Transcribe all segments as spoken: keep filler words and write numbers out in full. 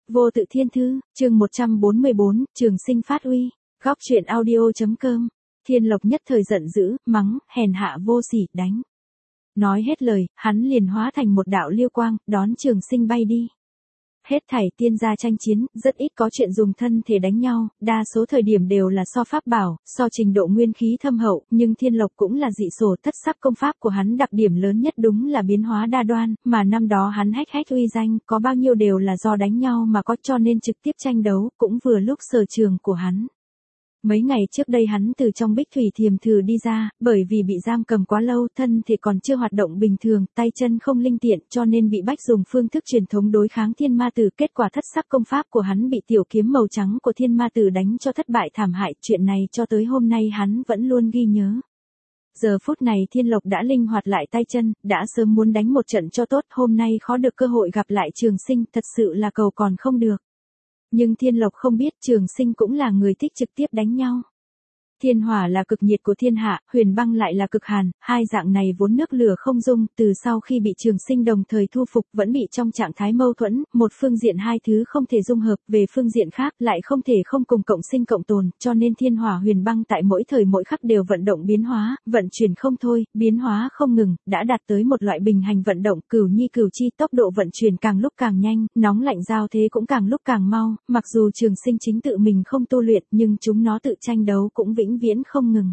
Vô tự thiên thư, chương một trăm bốn mươi bốn, trường sinh phát uy, góc truyện audio.com. Thiên Lộc nhất thời giận dữ, mắng, hèn hạ vô sỉ, đánh. Nói hết lời, hắn liền hóa thành một đạo liêu quang, đón trường sinh bay đi. Hết thảy tiên gia tranh chiến, rất ít có chuyện dùng thân thể đánh nhau, đa số thời điểm đều là so pháp bảo, so trình độ nguyên khí thâm hậu, nhưng Thiên Lộc cũng là dị sổ, thất sắc công pháp của hắn đặc điểm lớn nhất đúng là biến hóa đa đoan, mà năm đó hắn hách hách uy danh, có bao nhiêu đều là do đánh nhau mà có, cho nên trực tiếp tranh đấu, cũng vừa lúc sở trường của hắn. Mấy ngày trước đây hắn từ trong Bích Thủy Thiềm Thử đi ra, bởi vì bị giam cầm quá lâu, thân thì còn chưa hoạt động bình thường, tay chân không linh tiện, cho nên bị bách dùng phương thức truyền thống đối kháng thiên ma tử. Kết quả thất sắc công pháp của hắn bị tiểu kiếm màu trắng của thiên ma tử đánh cho thất bại thảm hại, chuyện này cho tới hôm nay hắn vẫn luôn ghi nhớ. Giờ phút này Thiên Lộc đã linh hoạt lại tay chân, đã sớm muốn đánh một trận cho tốt, hôm nay khó được cơ hội gặp lại Trường Sinh, thật sự là cầu còn không được. Nhưng Thiên Lộc không biết Trường Sinh cũng là người thích trực tiếp đánh nhau. Thiên hỏa là cực nhiệt của thiên hạ, huyền băng lại là cực hàn, hai dạng này vốn nước lửa không dung, từ sau khi bị Trường Sinh đồng thời thu phục vẫn bị trong trạng thái mâu thuẫn, một phương diện hai thứ không thể dung hợp, về phương diện khác lại không thể không cùng cộng sinh cộng tồn, cho nên thiên hỏa huyền băng tại mỗi thời mỗi khắc đều vận động biến hóa, vận chuyển không thôi, biến hóa không ngừng, đã đạt tới một loại bình hành vận động, cửu nhi cửu chi, tốc độ vận chuyển càng lúc càng nhanh, nóng lạnh giao thế cũng càng lúc càng mau, mặc dù Trường Sinh chính tự mình không tu luyện, nhưng chúng nó tự tranh đấu cũng vĩnh viễn không ngừng.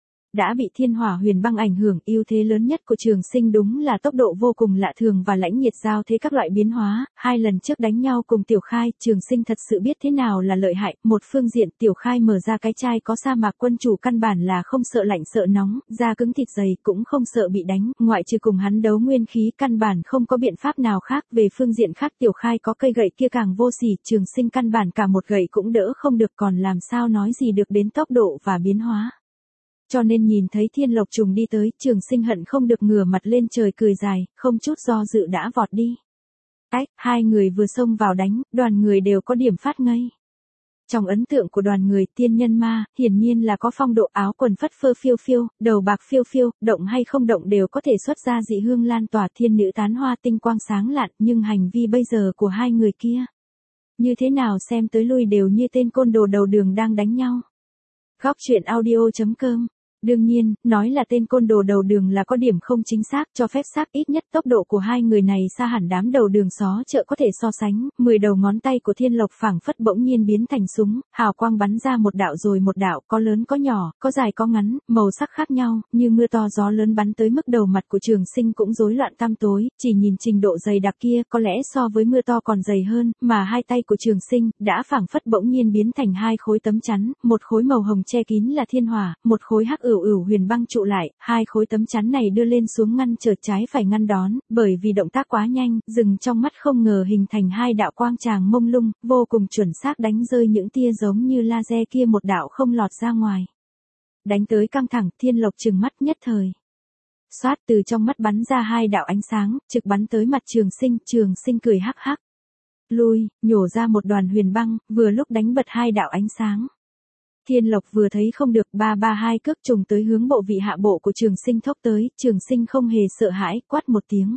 Đã bị thiên hỏa huyền băng ảnh hưởng, ưu thế lớn nhất của Trường Sinh đúng là tốc độ vô cùng lạ thường và lãnh nhiệt giao thế các loại biến hóa, hai lần trước đánh nhau cùng Tiểu Khai, Trường Sinh thật sự biết thế nào là lợi hại, một phương diện Tiểu Khai mở ra cái chai có sa mạc quân chủ căn bản là không sợ lạnh sợ nóng, da cứng thịt dày cũng không sợ bị đánh, ngoại trừ cùng hắn đấu nguyên khí căn bản không có biện pháp nào khác, về phương diện khác Tiểu Khai có cây gậy kia càng vô sỉ, Trường Sinh căn bản cả một gậy cũng đỡ không được, còn làm sao nói gì được đến tốc độ và biến hóa. Cho nên nhìn thấy Thiên Lộc trùng đi tới, Trường Sinh hận không được ngửa mặt lên trời cười dài, không chút do dự đã vọt đi. Ách, hai người vừa xông vào đánh, đoàn người đều có điểm phát ngây. Trong ấn tượng của đoàn người, tiên nhân ma, hiển nhiên là có phong độ, áo quần phất phơ phiêu phiêu, đầu bạc phiêu phiêu, động hay không động đều có thể xuất ra dị hương lan tỏa, thiên nữ tán hoa tinh quang sáng lạn, nhưng hành vi bây giờ của hai người kia, như thế nào xem tới lui đều như tên côn đồ đầu đường đang đánh nhau. Góc truyện audio.com. Đương nhiên, nói là tên côn đồ đầu đường là có điểm không chính xác, cho phép xác ít nhất tốc độ của hai người này xa hẳn đám đầu đường xó chợ có thể so sánh, mười đầu ngón tay của Thiên Lộc phảng phất bỗng nhiên biến thành súng, hào quang bắn ra một đạo rồi một đạo, có lớn có nhỏ, có dài có ngắn, màu sắc khác nhau, như mưa to gió lớn bắn tới mức đầu mặt của Trường Sinh cũng rối loạn tăm tối, chỉ nhìn trình độ dày đặc kia, có lẽ so với mưa to còn dày hơn, mà hai tay của Trường Sinh đã phảng phất bỗng nhiên biến thành hai khối tấm chắn, một khối màu hồng che kín là thiên hỏa, một khối hắc ửu ửu huyền băng trụ lại, hai khối tấm chắn này đưa lên xuống ngăn trở trái phải ngăn đón, bởi vì động tác quá nhanh, dừng trong mắt không ngờ hình thành hai đạo quang tràng mông lung, vô cùng chuẩn xác đánh rơi những tia giống như laser kia một đạo không lọt ra ngoài. Đánh tới căng thẳng, Thiên Lộc trừng mắt nhất thời. Xoát, từ trong mắt bắn ra hai đạo ánh sáng, trực bắn tới mặt Trường Sinh, Trường Sinh cười hắc hắc. Lui, nhổ ra một đoàn huyền băng, vừa lúc đánh bật hai đạo ánh sáng. Thiên Lộc vừa thấy không được, ba ba hai cước trùng tới hướng bộ vị hạ bộ của Trường Sinh thốc tới, Trường Sinh không hề sợ hãi, quát một tiếng.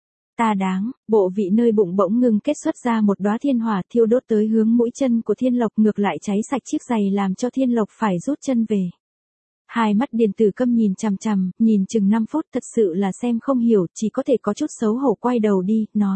Ta đáng, bộ vị nơi bụng bỗng ngừng kết xuất ra một đóa thiên hỏa thiêu đốt tới hướng mũi chân của Thiên Lộc, ngược lại cháy sạch chiếc giày làm cho Thiên Lộc phải rút chân về. Hai mắt Điền Tử Câm nhìn chằm chằm, nhìn chừng năm phút thật sự là xem không hiểu, chỉ có thể có chút xấu hổ quay đầu đi, nói.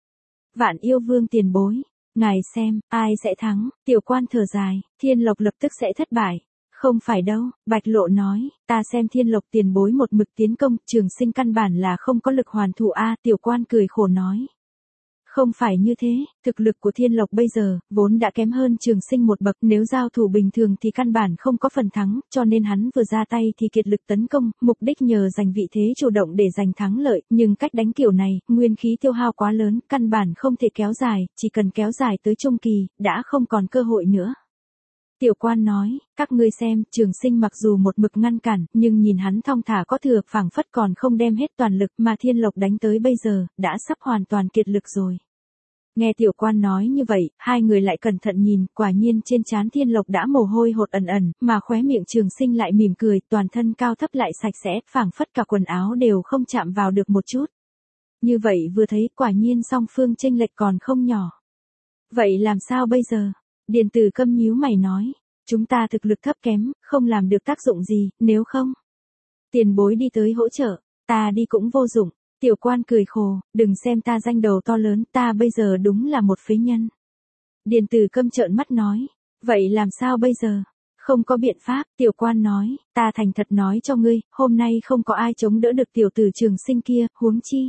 Vạn Yêu Vương tiền bối. Ngài xem, ai sẽ thắng, tiểu quan thở dài, Thiên Lộc lập tức sẽ thất bại. Không phải đâu, Bạch Lộ nói, ta xem Thiên Lộc tiền bối một mực tiến công, Trường Sinh căn bản là không có lực hoàn thủ a, tiểu quan cười khổ nói. Không phải như thế, thực lực của Thiên Lộc bây giờ, vốn đã kém hơn Trường Sinh một bậc, nếu giao thủ bình thường thì căn bản không có phần thắng, cho nên hắn vừa ra tay thì kiệt lực tấn công, mục đích nhờ giành vị thế chủ động để giành thắng lợi, nhưng cách đánh kiểu này, nguyên khí tiêu hao quá lớn, căn bản không thể kéo dài, chỉ cần kéo dài tới trung kỳ, đã không còn cơ hội nữa. Tiểu quan nói, các ngươi xem, Trường Sinh mặc dù một mực ngăn cản, nhưng nhìn hắn thong thả có thừa, phảng phất còn không đem hết toàn lực, mà Thiên Lộc đánh tới bây giờ, đã sắp hoàn toàn kiệt lực rồi. Nghe tiểu quan nói như vậy, hai người lại cẩn thận nhìn, quả nhiên trên trán Thiên Lộc đã mồ hôi hột ẩn ẩn, mà khóe miệng Trường Sinh lại mỉm cười, toàn thân cao thấp lại sạch sẽ, phảng phất cả quần áo đều không chạm vào được một chút. Như vậy vừa thấy, quả nhiên song phương chênh lệch còn không nhỏ. Vậy làm sao bây giờ? Điền Tử Câm nhíu mày nói. Chúng ta thực lực thấp kém, không làm được tác dụng gì, nếu không. Tiền bối đi tới hỗ trợ, ta đi cũng vô dụng. Tiểu quan cười khổ, đừng xem ta danh đầu to lớn, ta bây giờ đúng là một phế nhân. Điền Tử Câm trợn mắt nói. Vậy làm sao bây giờ? Không có biện pháp, tiểu quan nói, ta thành thật nói cho ngươi, hôm nay không có ai chống đỡ được tiểu tử Trường Sinh kia, huống chi.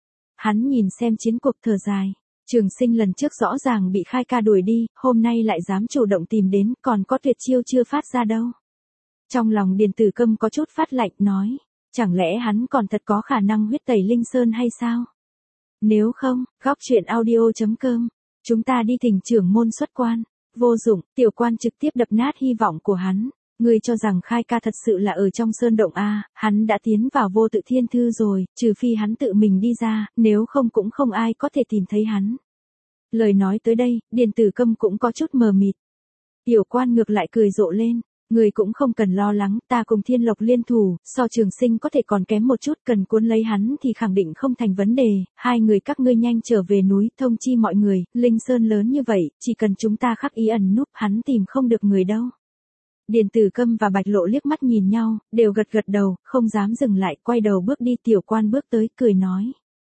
Hắn nhìn xem chiến cuộc thở dài. Trường Sinh lần trước rõ ràng bị Khai ca đuổi đi, hôm nay lại dám chủ động tìm đến, còn có tuyệt chiêu chưa phát ra đâu. Trong lòng Điền Tử Câm có chút phát lạnh nói, chẳng lẽ hắn còn thật có khả năng huyết tẩy Linh Sơn hay sao? Nếu không, góc truyện audio.com, chúng ta đi thỉnh trưởng môn xuất quan. Vô dụng, tiểu quan trực tiếp đập nát hy vọng của hắn. Ngươi cho rằng Khai ca thật sự là ở trong sơn động A, hắn đã tiến vào vô tự thiên thư rồi, trừ phi hắn tự mình đi ra, nếu không cũng không ai có thể tìm thấy hắn. Lời nói tới đây, Điền Tử Câm cũng có chút mờ mịt. Tiểu quan ngược lại cười rộ lên. Người cũng không cần lo lắng, ta cùng Thiên Lộc liên thủ, so Trường Sinh có thể còn kém một chút, cần cuốn lấy hắn thì khẳng định không thành vấn đề, hai người các ngươi nhanh trở về núi, thông chi mọi người, Linh Sơn lớn như vậy, chỉ cần chúng ta khắc ý ẩn núp hắn tìm không được người đâu. Điền Tử Câm và Bạch Lộ liếc mắt nhìn nhau, đều gật gật đầu, không dám dừng lại, quay đầu bước đi. Tiểu quan bước tới, cười nói.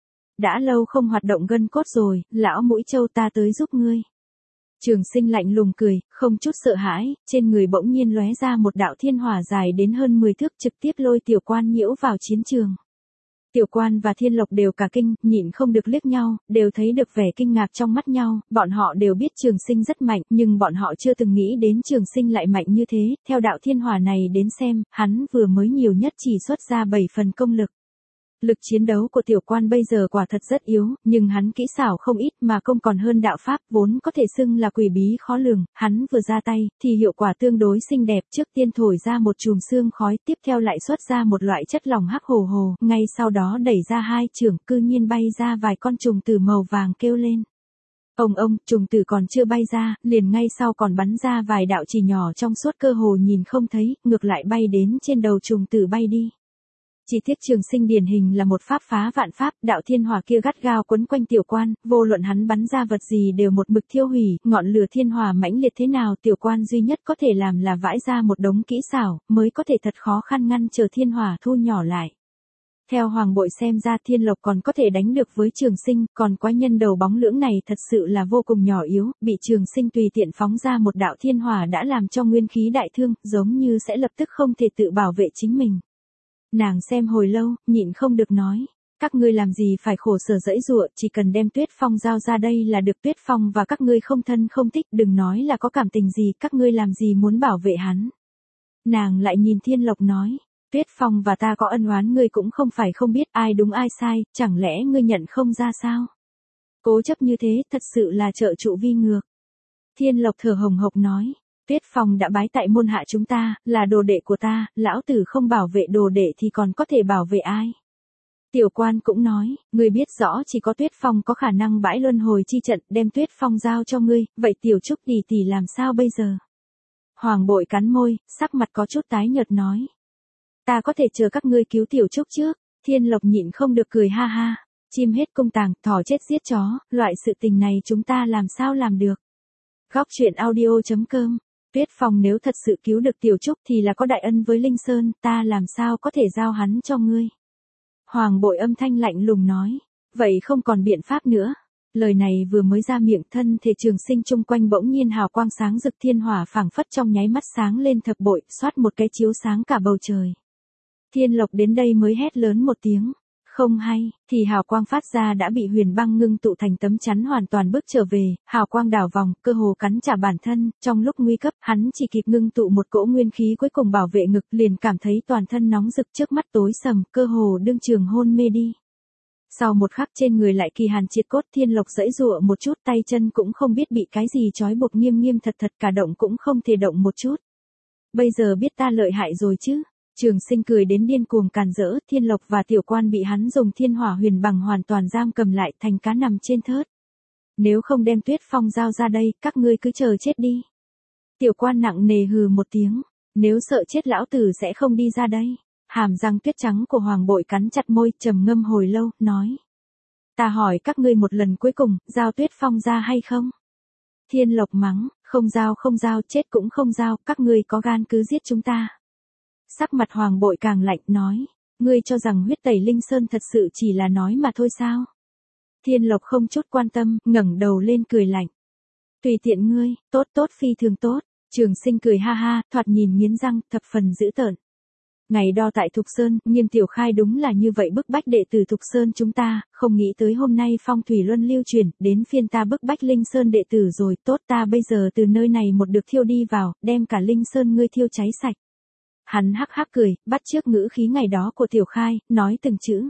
Đã lâu không hoạt động gân cốt rồi, lão mũi trâu ta tới giúp ngươi. Trường Sinh lạnh lùng cười, không chút sợ hãi, trên người bỗng nhiên lóe ra một đạo thiên hỏa dài đến hơn mười thước trực tiếp lôi tiểu quan nhiễu vào chiến trường. Tiểu quan và Thiên Lộc đều cả kinh, nhịn không được liếc nhau, đều thấy được vẻ kinh ngạc trong mắt nhau, bọn họ đều biết Trường Sinh rất mạnh, nhưng bọn họ chưa từng nghĩ đến Trường Sinh lại mạnh như thế, theo đạo thiên hỏa này đến xem, hắn vừa mới nhiều nhất chỉ xuất ra bảy phần công lực. Lực chiến đấu của tiểu quan bây giờ quả thật rất yếu, nhưng hắn kỹ xảo không ít mà công còn hơn đạo pháp vốn có thể xưng là quỷ bí khó lường, hắn vừa ra tay, thì hiệu quả tương đối xinh đẹp, trước tiên thổi ra một chùm sương khói, tiếp theo lại xuất ra một loại chất lỏng hắc hồ hồ, ngay sau đó đẩy ra hai chưởng, cư nhiên bay ra vài con trùng tử màu vàng kêu lên. Ông ông, trùng tử còn chưa bay ra, liền ngay sau còn bắn ra vài đạo chỉ nhỏ trong suốt cơ hồ nhìn không thấy, ngược lại bay đến trên đầu trùng tử bay đi. Chỉ tiếc Trường Sinh điển hình là một pháp phá vạn pháp, đạo thiên hỏa kia gắt gao quấn quanh tiểu quan, vô luận hắn bắn ra vật gì đều một mực thiêu hủy, ngọn lửa thiên hỏa mãnh liệt thế nào, tiểu quan duy nhất có thể làm là vãi ra một đống kỹ xảo, mới có thể thật khó khăn ngăn chờ thiên hỏa thu nhỏ lại. Theo Hoàng Bội xem ra Thiên Lộc còn có thể đánh được với Trường Sinh, còn quái nhân đầu bóng lưỡng này thật sự là vô cùng nhỏ yếu, bị Trường Sinh tùy tiện phóng ra một đạo thiên hỏa đã làm cho nguyên khí đại thương, giống như sẽ lập tức không thể tự bảo vệ chính mình. Nàng xem hồi lâu, nhịn không được nói, các ngươi làm gì phải khổ sở dẫy dụa, chỉ cần đem Tuyết Phong giao ra đây là được. Tuyết Phong và các ngươi không thân không thích, đừng nói là có cảm tình gì, các ngươi làm gì muốn bảo vệ hắn. Nàng lại nhìn Thiên Lộc nói, Tuyết Phong và ta có ân oán ngươi cũng không phải không biết ai đúng ai sai, chẳng lẽ ngươi nhận không ra sao? Cố chấp như thế, thật sự là trợ trụ vi ngược. Thiên Lộc thở hồng hộc nói, Tuyết Phong đã bái tại môn hạ chúng ta, là đồ đệ của ta, lão tử không bảo vệ đồ đệ thì còn có thể bảo vệ ai? Tiểu quan cũng nói, ngươi biết rõ chỉ có Tuyết Phong có khả năng bãi luân hồi chi trận, đem Tuyết Phong giao cho ngươi, vậy tiểu Trúc tỷ tỷ làm sao bây giờ? Hoàng Bội cắn môi, sắc mặt có chút tái nhợt nói. Ta có thể chờ các ngươi cứu tiểu Trúc trước. Thiên Lộc nhịn không được cười ha ha. Chim hết cung tàng, thỏ chết giết chó, loại sự tình này chúng ta làm sao làm được. Góc truyện audio.com. Tuyết Phong nếu thật sự cứu được tiểu Trúc thì là có đại ân với Linh Sơn, ta làm sao có thể giao hắn cho ngươi. Hoàng Bội âm thanh lạnh lùng nói. Vậy không còn biện pháp nữa. Lời này vừa mới ra miệng, thân thể Trường Sinh chung quanh bỗng nhiên hào quang sáng rực, thiên hỏa phảng phất trong nháy mắt sáng lên thập bội, xoát một cái chiếu sáng cả bầu trời. Thiên Lộc đến đây mới hét lớn một tiếng. Không hay, thì hào quang phát ra đã bị Huyền Băng ngưng tụ thành tấm chắn hoàn toàn bước trở về, hào quang đảo vòng, cơ hồ cắn trả bản thân, trong lúc nguy cấp, hắn chỉ kịp ngưng tụ một cỗ nguyên khí cuối cùng bảo vệ ngực, liền cảm thấy toàn thân nóng rực, trước mắt tối sầm, cơ hồ đương trường hôn mê đi. Sau một khắc trên người lại kỳ hàn triệt cốt, Thiên Lộc giãy giụa một chút, tay chân cũng không biết bị cái gì trói buộc nghiêm nghiêm thật thật, cả động cũng không thể động một chút. Bây giờ biết ta lợi hại rồi chứ? Trường Sinh cười đến điên cuồng càn rỡ, Thiên Lộc và tiểu quan bị hắn dùng thiên hỏa huyền bằng hoàn toàn giam cầm lại thành cá nằm trên thớt. Nếu không đem Tuyết Phong giao ra đây, các ngươi cứ chờ chết đi. Tiểu quan nặng nề hừ một tiếng, nếu sợ chết lão tử sẽ không đi ra đây. Hàm răng tuyết trắng của Hoàng Bội cắn chặt môi, trầm ngâm hồi lâu, nói. Ta hỏi các ngươi một lần cuối cùng, giao Tuyết Phong ra hay không? Thiên Lộc mắng, không giao không giao, chết cũng không giao, các ngươi có gan cứ giết chúng ta. Sắc mặt Hoàng Bội càng lạnh, nói, ngươi cho rằng huyết tẩy Linh Sơn thật sự chỉ là nói mà thôi sao? Thiên Lộc không chút quan tâm, ngẩng đầu lên cười lạnh. Tùy tiện ngươi, tốt tốt phi thường tốt. Trường Sinh cười ha ha, thoạt nhìn nghiến răng, thập phần dữ tợn. Ngày đo tại Thục Sơn, Nghiêm Tiểu Khai đúng là như vậy bức bách đệ tử Thục Sơn chúng ta, không nghĩ tới hôm nay phong thủy luân lưu chuyển, đến phiên ta bức bách Linh Sơn đệ tử rồi, tốt ta bây giờ từ nơi này một được thiêu đi vào, đem cả Linh Sơn ngươi thiêu cháy sạch. Hắn hắc hắc cười, bắt chước ngữ khí ngày đó của Tiểu Khai, nói từng chữ.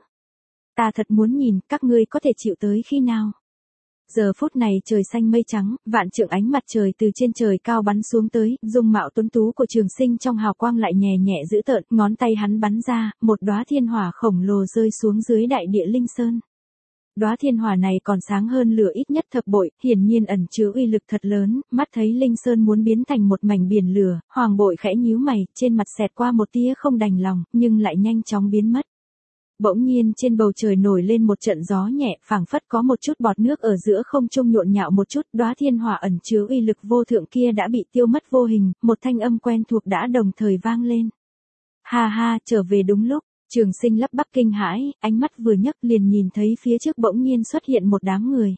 Ta thật muốn nhìn, các ngươi có thể chịu tới khi nào? Giờ phút này trời xanh mây trắng, vạn trượng ánh mặt trời từ trên trời cao bắn xuống tới, dung mạo tuấn tú của Trường Sinh trong hào quang lại nhẹ nhẹ dữ tợn, ngón tay hắn bắn ra, một đóa thiên hỏa khổng lồ rơi xuống dưới đại địa Linh Sơn. Đóa thiên hỏa này còn sáng hơn lửa ít nhất thập bội, hiển nhiên ẩn chứa uy lực thật lớn, mắt thấy Linh Sơn muốn biến thành một mảnh biển lửa, Hoàng Bội khẽ nhíu mày, trên mặt xẹt qua một tia không đành lòng, nhưng lại nhanh chóng biến mất. Bỗng nhiên trên bầu trời nổi lên một trận gió nhẹ, phảng phất có một chút bọt nước ở giữa không trung nhộn nhạo một chút, đóa thiên hỏa ẩn chứa uy lực vô thượng kia đã bị tiêu mất vô hình, một thanh âm quen thuộc đã đồng thời vang lên. Ha ha, trở về đúng lúc. Trường Sinh lắp bắp kinh hãi, ánh mắt vừa nhấc liền nhìn thấy phía trước bỗng nhiên xuất hiện một đám người.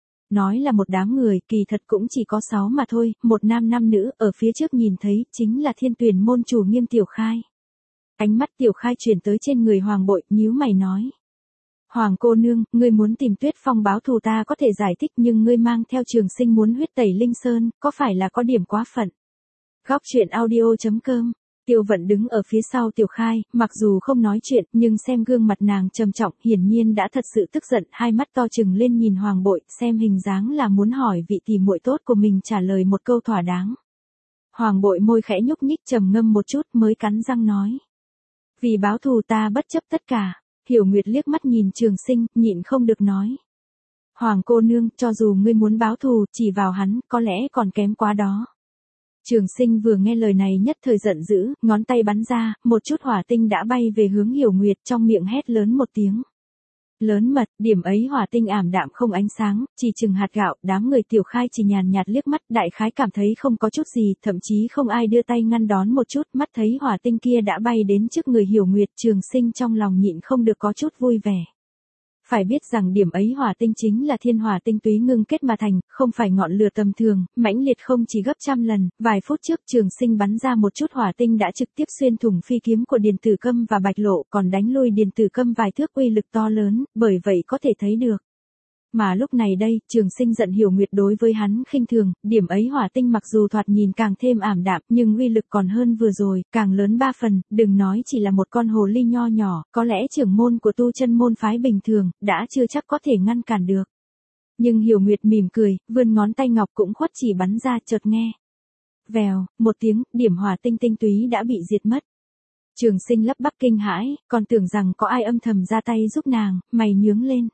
Nói là một đám người, kỳ thật cũng chỉ có sáu mà thôi, một nam năm nữ, ở phía trước nhìn thấy, chính là Thiên Tuyển môn chủ Nghiêm Tiểu Khai. Ánh mắt Tiểu Khai chuyển tới trên người Hoàng Bội, nhíu mày nói. Hoàng cô nương, ngươi muốn tìm Tuyết Phong báo thù ta có thể giải thích, nhưng ngươi mang theo Trường Sinh muốn huyết tẩy Linh Sơn, có phải là có điểm quá phận? Góc truyện audio chấm com. Tiêu Vận đứng ở phía sau Tiểu Khai, mặc dù không nói chuyện, nhưng xem gương mặt nàng trầm trọng, hiển nhiên đã thật sự tức giận, hai mắt to trừng lên nhìn Hoàng Bội, xem hình dáng là muốn hỏi vị tỷ muội tốt của mình trả lời một câu thỏa đáng. Hoàng Bội môi khẽ nhúc nhích trầm ngâm một chút mới cắn răng nói. Vì báo thù ta bất chấp tất cả. Hiểu Nguyệt liếc mắt nhìn Trường Sinh, nhịn không được nói. Hoàng cô nương, cho dù ngươi muốn báo thù, chỉ vào hắn, có lẽ còn kém quá đó. Trường Sinh vừa nghe lời này nhất thời giận dữ, ngón tay bắn ra, một chút hỏa tinh đã bay về hướng Hiểu Nguyệt, trong miệng hét lớn một tiếng. Lớn mật, điểm ấy hỏa tinh ảm đạm không ánh sáng, chỉ chừng hạt gạo, đám người Tiểu Khai chỉ nhàn nhạt liếc mắt, đại khái cảm thấy không có chút gì, thậm chí không ai đưa tay ngăn đón một chút, mắt thấy hỏa tinh kia đã bay đến trước người Hiểu Nguyệt, Trường Sinh trong lòng nhịn không được có chút vui vẻ. Phải biết rằng điểm ấy hỏa tinh chính là thiên hỏa tinh túy ngưng kết mà thành, không phải ngọn lửa tầm thường, mãnh liệt không chỉ gấp trăm lần, vài phút trước Trường Sinh bắn ra một chút hỏa tinh đã trực tiếp xuyên thủng phi kiếm của Điền Tử Câm và Bạch Lộ, còn đánh lui Điền Tử Câm vài thước, uy lực to lớn, bởi vậy có thể thấy được. Mà lúc này đây, Trường Sinh giận Hiểu Nguyệt đối với hắn khinh thường, điểm ấy hỏa tinh mặc dù thoạt nhìn càng thêm ảm đạm, nhưng uy lực còn hơn vừa rồi, càng lớn ba phần, đừng nói chỉ là một con hồ ly nho nhỏ, có lẽ trưởng môn của tu chân môn phái bình thường, đã chưa chắc có thể ngăn cản được. Nhưng Hiểu Nguyệt mỉm cười, vươn ngón tay ngọc cũng khuất chỉ bắn ra, chợt nghe. Vèo, một tiếng, điểm hỏa tinh tinh túy đã bị diệt mất. Trường Sinh lắp bắp kinh hãi, còn tưởng rằng có ai âm thầm ra tay giúp nàng, mày nhướng lên.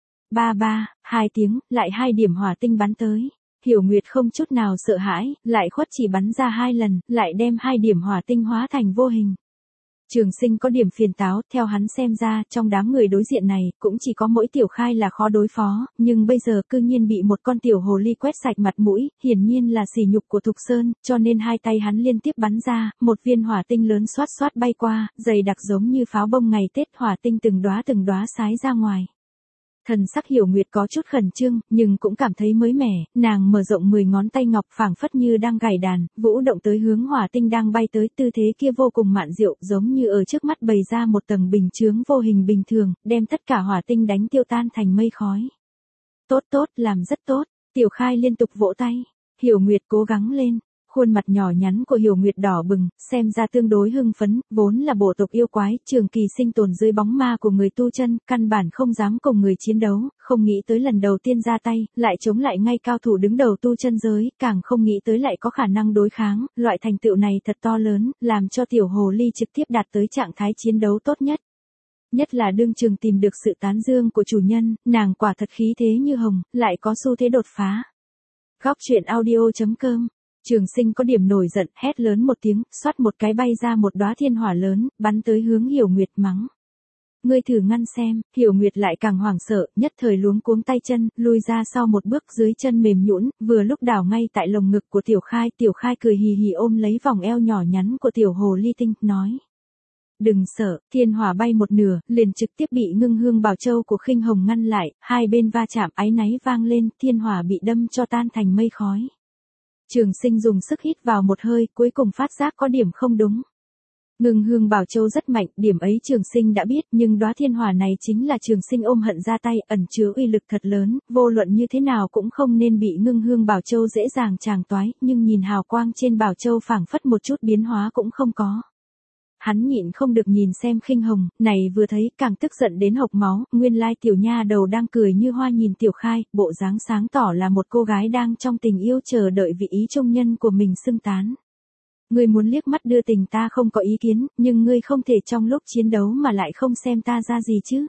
Ba ba, hai tiếng, lại hai điểm hỏa tinh bắn tới. Hiểu Nguyệt không chút nào sợ hãi, lại khuất chỉ bắn ra hai lần, lại đem hai điểm hỏa tinh hóa thành vô hình. Trường Sinh có điểm phiền táo, theo hắn xem ra, trong đám người đối diện này, cũng chỉ có mỗi Tiểu Khai là khó đối phó, nhưng bây giờ cư nhiên bị một con tiểu hồ ly quét sạch mặt mũi, hiển nhiên là sỉ nhục của Thục Sơn, cho nên hai tay hắn liên tiếp bắn ra, một viên hỏa tinh lớn xoát xoát bay qua, dày đặc giống như pháo bông ngày Tết, hỏa tinh từng đóa từng đóa sái ra ngoài. Thần sắc Hiểu Nguyệt có chút khẩn trương, nhưng cũng cảm thấy mới mẻ, nàng mở rộng mười ngón tay ngọc phảng phất như đang gảy đàn, vũ động tới hướng hỏa tinh đang bay tới, tư thế kia vô cùng mạn diệu, giống như ở trước mắt bày ra một tầng bình chướng vô hình bình thường, đem tất cả hỏa tinh đánh tiêu tan thành mây khói. Tốt tốt, làm rất tốt. Tiểu Khai liên tục vỗ tay. Hiểu Nguyệt cố gắng lên. Khuôn mặt nhỏ nhắn của Hiểu Nguyệt đỏ bừng, xem ra tương đối hưng phấn, vốn là bộ tộc yêu quái, trường kỳ sinh tồn dưới bóng ma của người tu chân, căn bản không dám cùng người chiến đấu, không nghĩ tới lần đầu tiên ra tay, lại chống lại ngay cao thủ đứng đầu tu chân giới, càng không nghĩ tới lại có khả năng đối kháng, loại thành tựu này thật to lớn, làm cho tiểu hồ ly trực tiếp đạt tới trạng thái chiến đấu tốt nhất. Nhất là đương trường tìm được sự tán dương của chủ nhân, nàng quả thật khí thế như hồng, lại có xu thế đột phá. Góc truyện audio chấm com. Trường Sinh có điểm nổi giận, hét lớn một tiếng, xoát một cái bay ra một đóa thiên hỏa lớn, bắn tới hướng Hiểu Nguyệt mắng. Ngươi thử ngăn xem, Hiểu Nguyệt lại càng hoảng sợ, nhất thời luống cuống tay chân, lùi ra sau một bước dưới chân mềm nhũn, vừa lúc đảo ngay tại lồng ngực của Tiểu Khai, Tiểu Khai cười hì hì ôm lấy vòng eo nhỏ nhắn của Tiểu Hồ Ly Tinh, nói. Đừng sợ, thiên hỏa bay một nửa, liền trực tiếp bị Ngưng Hương Bảo Châu của Khinh Hồng ngăn lại, hai bên va chạm áy náy vang lên, thiên hỏa bị đâm cho tan thành mây khói. Trường Sinh dùng sức hít vào một hơi, cuối cùng phát giác có điểm không đúng. Ngưng Hương Bảo Châu rất mạnh, điểm ấy Trường Sinh đã biết, nhưng đóa thiên hỏa này chính là Trường Sinh ôm hận ra tay, ẩn chứa uy lực thật lớn, vô luận như thế nào cũng không nên bị Ngưng Hương Bảo Châu dễ dàng tràng toái, nhưng nhìn hào quang trên Bảo Châu phảng phất một chút biến hóa cũng không có. Hắn nhịn không được nhìn xem Khinh Hồng, này vừa thấy càng tức giận đến hộc máu, nguyên lai tiểu nha đầu đang cười như hoa nhìn Tiểu Khai, bộ dáng sáng tỏ là một cô gái đang trong tình yêu chờ đợi vị ý trung nhân của mình xưng tán. Ngươi muốn liếc mắt đưa tình ta không có ý kiến, nhưng ngươi không thể trong lúc chiến đấu mà lại không xem ta ra gì chứ.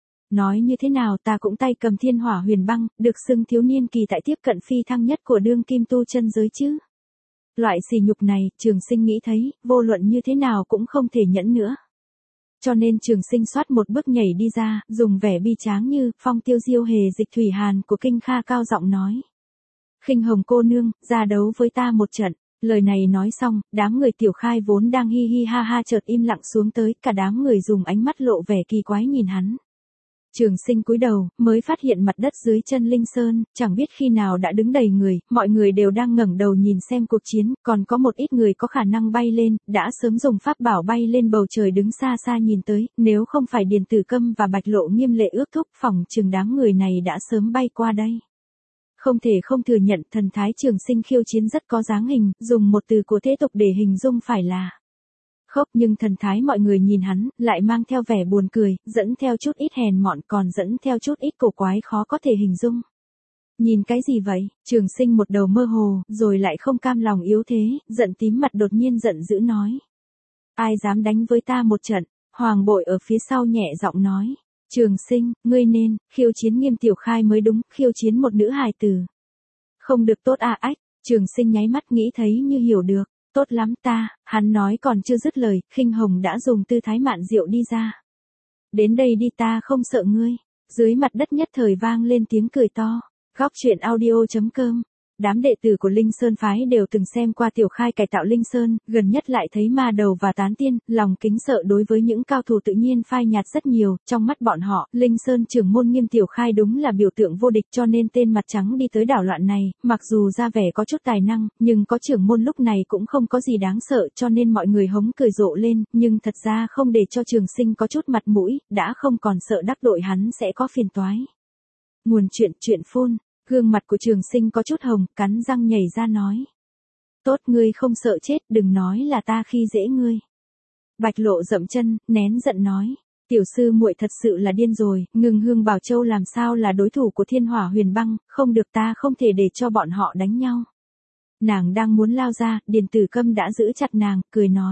Nói như thế nào ta cũng tay cầm thiên hỏa huyền băng, được xưng thiếu niên kỳ tại tiếp cận phi thăng nhất của đương kim tu chân giới chứ. Loại sỉ nhục này, Trường Sinh nghĩ thấy, vô luận như thế nào cũng không thể nhẫn nữa. Cho nên Trường Sinh xoát một bước nhảy đi ra, dùng vẻ bi tráng như, phong tiêu diêu hề dịch thủy hàn của Kinh Kha cao giọng nói. Khinh Hồng cô nương, ra đấu với ta một trận. Lời này nói xong, đám người Tiểu Khai vốn đang hi hi ha ha chợt im lặng xuống tới, cả đám người dùng ánh mắt lộ vẻ kỳ quái nhìn hắn. Trường Sinh cúi đầu, mới phát hiện mặt đất dưới chân Linh Sơn, chẳng biết khi nào đã đứng đầy người, mọi người đều đang ngẩng đầu nhìn xem cuộc chiến, còn có một ít người có khả năng bay lên, đã sớm dùng pháp bảo bay lên bầu trời đứng xa xa nhìn tới, nếu không phải Điền Tử Câm và Bạch Lộ Nghiêm lệ ước thúc, phỏng chừng đám người này đã sớm bay qua đây. Không thể không thừa nhận thần thái Trường Sinh khiêu chiến rất có dáng hình, dùng một từ của thế tục để hình dung phải là khốc, nhưng thần thái mọi người nhìn hắn, lại mang theo vẻ buồn cười, dẫn theo chút ít hèn mọn, còn dẫn theo chút ít cổ quái khó có thể hình dung. Nhìn cái gì vậy? Trường Sinh một đầu mơ hồ, rồi lại không cam lòng yếu thế, giận tím mặt đột nhiên giận dữ nói. Ai dám đánh với ta một trận? Hoàng Bội ở phía sau nhẹ giọng nói. Trường Sinh, ngươi nên, khiêu chiến Nghiêm Tiểu Khai mới đúng, khiêu chiến một nữ hài tử. Không được tốt à ách, Trường Sinh nháy mắt nghĩ thấy như hiểu được. Tốt lắm ta, hắn nói còn chưa dứt lời, Khinh Hồng đã dùng tư thái mạn diệu đi ra. Đến đây đi ta không sợ ngươi. Dưới mặt đất nhất thời vang lên tiếng cười to. Góc truyện audio chấm com. Đám đệ tử của Linh Sơn phái đều từng xem qua Tiểu Khai cải tạo Linh Sơn, gần nhất lại thấy ma đầu và tán tiên, lòng kính sợ đối với những cao thủ tự nhiên phai nhạt rất nhiều, trong mắt bọn họ, Linh Sơn trưởng môn Nghiêm Tiểu Khai đúng là biểu tượng vô địch, cho nên tên mặt trắng đi tới đảo loạn này, mặc dù ra vẻ có chút tài năng, nhưng có trưởng môn lúc này cũng không có gì đáng sợ, cho nên mọi người hống cười rộ lên, nhưng thật ra không để cho Trường Sinh có chút mặt mũi, đã không còn sợ đắc tội hắn sẽ có phiền toái. Nguồn chuyện truyện phun. Gương mặt của Trường Sinh có chút hồng, cắn răng nhảy ra nói. Tốt, ngươi không sợ chết, đừng nói là ta khi dễ ngươi. Bạch Lộ dậm chân, nén giận nói. Tiểu sư muội thật sự là điên rồi, Ngưng Hương Bảo Châu làm sao là đối thủ của thiên hỏa huyền băng, không được, ta không thể để cho bọn họ đánh nhau. Nàng đang muốn lao ra, Điền Tử Câm đã giữ chặt nàng, cười nói.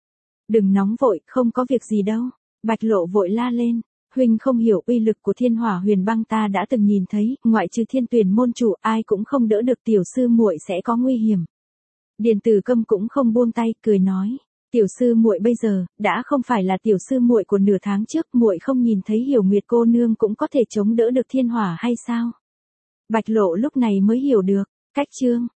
Đừng nóng vội, không có việc gì đâu. Bạch Lộ vội la lên. Huynh không hiểu uy lực của thiên hỏa huyền băng, ta đã từng nhìn thấy, ngoại trừ Thiên Tuyển môn chủ ai cũng không đỡ được, tiểu sư muội sẽ có nguy hiểm. Điền Tử Câm cũng không buông tay, cười nói, tiểu sư muội bây giờ đã không phải là tiểu sư muội của nửa tháng trước, muội không nhìn thấy Hiểu Nguyệt cô nương cũng có thể chống đỡ được thiên hỏa hay sao? Bạch Lộ lúc này mới hiểu được, cách chương